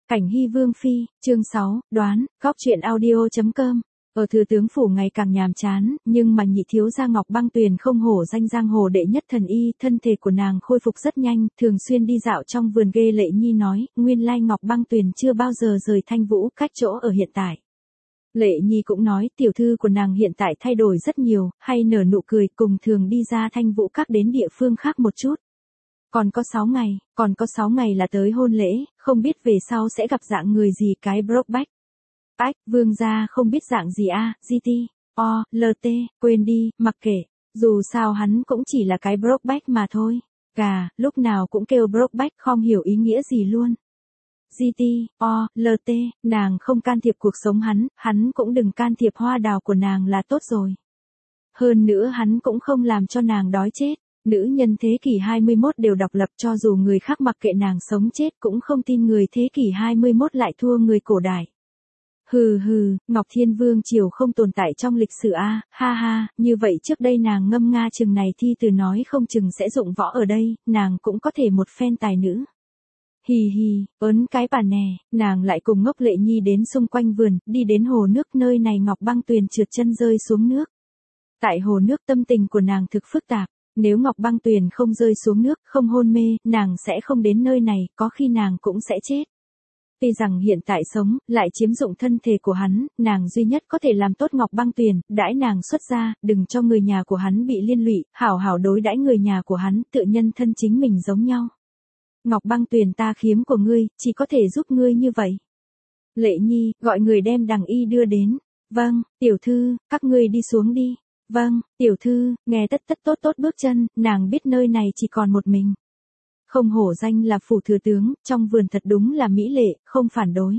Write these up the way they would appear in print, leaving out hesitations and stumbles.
Cảnh Hy Vương phi, chương 6, đoán, góc truyện audio.com. Ở thừa tướng phủ ngày càng nhàm chán, nhưng mà nhị thiếu gia Ngọc Băng Tuyền không hổ danh giang hồ đệ nhất thần y, thân thể của nàng khôi phục rất nhanh, thường xuyên đi dạo trong vườn ghê Lệ Nhi nói, nguyên lai Ngọc Băng Tuyền chưa bao giờ rời Thanh Vũ cách chỗ ở hiện tại. Lệ Nhi cũng nói tiểu thư của nàng hiện tại thay đổi rất nhiều, hay nở nụ cười cùng thường đi ra Thanh Vũ các đến địa phương khác một chút. Còn có 6 ngày là tới hôn lễ, không biết về sau sẽ gặp dạng người gì cái Brokeback. Ách, vương gia không biết dạng gì a, GT, O, LT, quên đi, mặc kệ, dù sao hắn cũng chỉ là cái Brokeback mà thôi. Gà, lúc nào cũng kêu Brokeback không hiểu ý nghĩa gì luôn. GT, O, LT, nàng không can thiệp cuộc sống hắn cũng đừng can thiệp hoa đào của nàng là tốt rồi. Hơn nữa hắn cũng không làm cho nàng đói chết. Nữ nhân thế kỷ 21 đều độc lập, cho dù người khác mặc kệ nàng sống chết cũng không tin người thế kỷ 21 lại thua người cổ đại. Hừ hừ, Ngọc Thiên Vương triều không tồn tại trong lịch sử a, ha ha, như vậy trước đây nàng ngâm nga chừng này thi từ nói không chừng sẽ dụng võ ở đây, nàng cũng có thể một phen tài nữ. Hì hì, ớn cái bà nè, nàng lại cùng ngốc Lệ Nhi đến xung quanh vườn, đi đến hồ nước nơi này Ngọc Băng Tuyền trượt chân rơi xuống nước. Tại hồ nước tâm tình của nàng thực phức tạp. Nếu Ngọc Băng Tuyền không rơi xuống nước, không hôn mê, nàng sẽ không đến nơi này, có khi nàng cũng sẽ chết. Tuy rằng hiện tại sống, lại chiếm dụng thân thể của hắn, nàng duy nhất có thể làm tốt Ngọc Băng Tuyền, đãi nàng xuất ra, đừng cho người nhà của hắn bị liên lụy, hảo hảo đối đãi người nhà của hắn, tự nhân thân chính mình giống nhau. Ngọc Băng Tuyền ta khiếm của ngươi, chỉ có thể giúp ngươi như vậy. Lệ Nhi, gọi người đem đằng y đưa đến. Vâng, tiểu thư, các ngươi đi xuống đi. Vâng, tiểu thư, nghe tất tốt bước chân, nàng biết nơi này chỉ còn một mình. Không hổ danh là phủ thừa tướng, trong vườn thật đúng là mỹ lệ, không phản đối.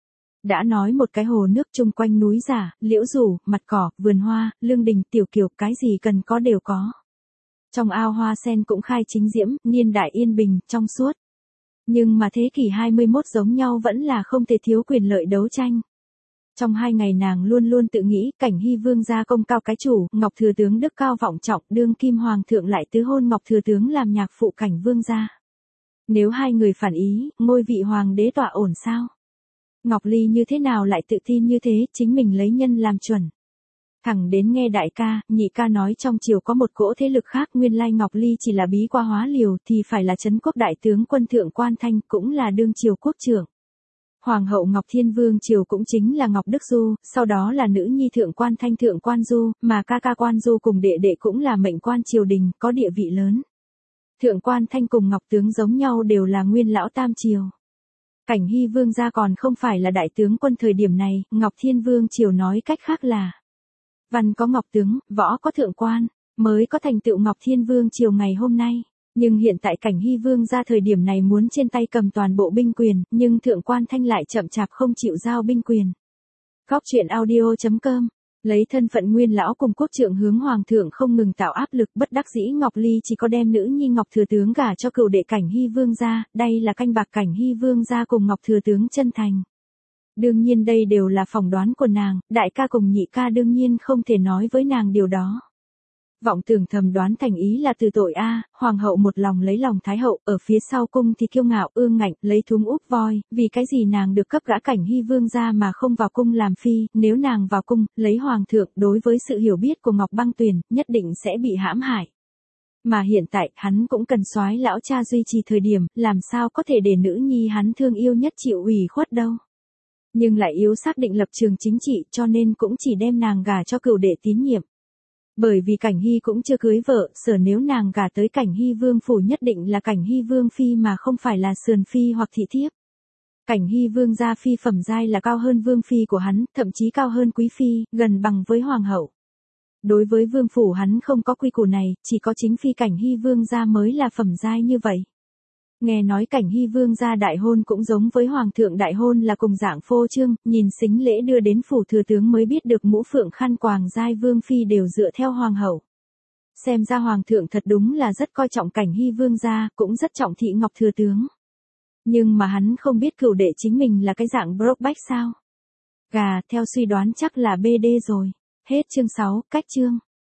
Đã nói một cái hồ nước chung quanh núi giả, liễu rủ, mặt cỏ, vườn hoa, lương đình, tiểu kiều, cái gì cần có đều có. Trong ao hoa sen cũng khai chính diễm, niên đại yên bình, trong suốt. Nhưng mà thế kỷ 21 giống nhau vẫn là không thể thiếu quyền lợi đấu tranh. Trong 2 ngày nàng luôn luôn tự nghĩ Cảnh Hy Vương gia công cao cái chủ, Ngọc Thừa Tướng đức cao vọng trọng, đương kim hoàng thượng lại tứ hôn Ngọc Thừa Tướng làm nhạc phụ Cảnh Vương gia. Nếu hai người phản ý, ngôi vị hoàng đế tọa ổn sao? Ngọc Ly như thế nào lại tự tin như thế, chính mình lấy nhân làm chuẩn. Thẳng đến nghe đại ca, nhị ca nói trong triều có một cỗ thế lực khác, nguyên lai Ngọc Ly chỉ là bí qua hóa liều thì phải là trấn quốc đại tướng quân thượng quan Thanh, cũng là đương triều quốc trưởng. Hoàng hậu Ngọc Thiên Vương triều cũng chính là Ngọc Đức Du, sau đó là nữ nhi thượng quan Thanh thượng quan Du, mà ca ca quan Du cùng đệ đệ cũng là mệnh quan triều đình, có địa vị lớn. Thượng quan Thanh cùng Ngọc Tướng giống nhau đều là nguyên lão tam triều. Cảnh Hy Vương gia còn không phải là đại tướng quân thời điểm này, Ngọc Thiên Vương triều nói cách khác là văn có Ngọc Tướng, võ có thượng quan, mới có thành tựu Ngọc Thiên Vương triều ngày hôm nay. Nhưng hiện tại Cảnh Hy Vương ra thời điểm này muốn trên tay cầm toàn bộ binh quyền, nhưng thượng quan Thanh lại chậm chạp không chịu giao binh quyền. Góc truyện audio.com, lấy thân phận nguyên lão cùng quốc trưởng hướng hoàng thượng không ngừng tạo áp lực, bất đắc dĩ Ngọc Ly chỉ có đem nữ nhi Ngọc Thừa Tướng gả cho cựu đệ Cảnh Hy Vương ra, đây là canh bạc Cảnh Hy Vương ra cùng Ngọc Thừa Tướng chân thành. Đương nhiên đây đều là phỏng đoán của nàng, đại ca cùng nhị ca đương nhiên không thể nói với nàng điều đó. Vọng tưởng thầm đoán thành ý là từ tội a, hoàng hậu một lòng lấy lòng thái hậu, ở phía sau cung thì kiêu ngạo ương ngạnh, lấy thúng úp voi, vì cái gì nàng được cấp gã Cảnh Hy Vương ra mà không vào cung làm phi, nếu nàng vào cung, lấy hoàng thượng, đối với sự hiểu biết của Ngọc Băng Tuyền, nhất định sẽ bị hãm hại. Mà hiện tại, hắn cũng cần soái lão cha duy trì thời điểm, làm sao có thể để nữ nhi hắn thương yêu nhất chịu ủy khuất đâu. Nhưng lại yếu xác định lập trường chính trị, cho nên cũng chỉ đem nàng gả cho cựu đệ tín nhiệm. Bởi vì Cảnh Hy cũng chưa cưới vợ, sở nếu nàng gả tới Cảnh Hy Vương phủ nhất định là Cảnh Hy Vương phi mà không phải là sườn phi hoặc thị thiếp. Cảnh Hy Vương gia phi phẩm giai là cao hơn vương phi của hắn, thậm chí cao hơn quý phi, gần bằng với hoàng hậu. Đối với vương phủ hắn không có quy củ này, chỉ có chính phi Cảnh Hy Vương gia mới là phẩm giai như vậy. Nghe nói Cảnh Hy Vương gia đại hôn cũng giống với hoàng thượng đại hôn là cùng dạng phô trương, nhìn sính lễ đưa đến phủ thừa tướng mới biết được mũ phượng khăn quàng giai vương phi đều dựa theo hoàng hậu. Xem ra hoàng thượng thật đúng là rất coi trọng Cảnh Hy Vương gia, cũng rất trọng thị Ngọc Thừa Tướng. Nhưng mà hắn không biết cửu đệ chính mình là cái dạng Brokeback sao? Gà, theo suy đoán chắc là BD rồi. Hết chương 6, cách chương.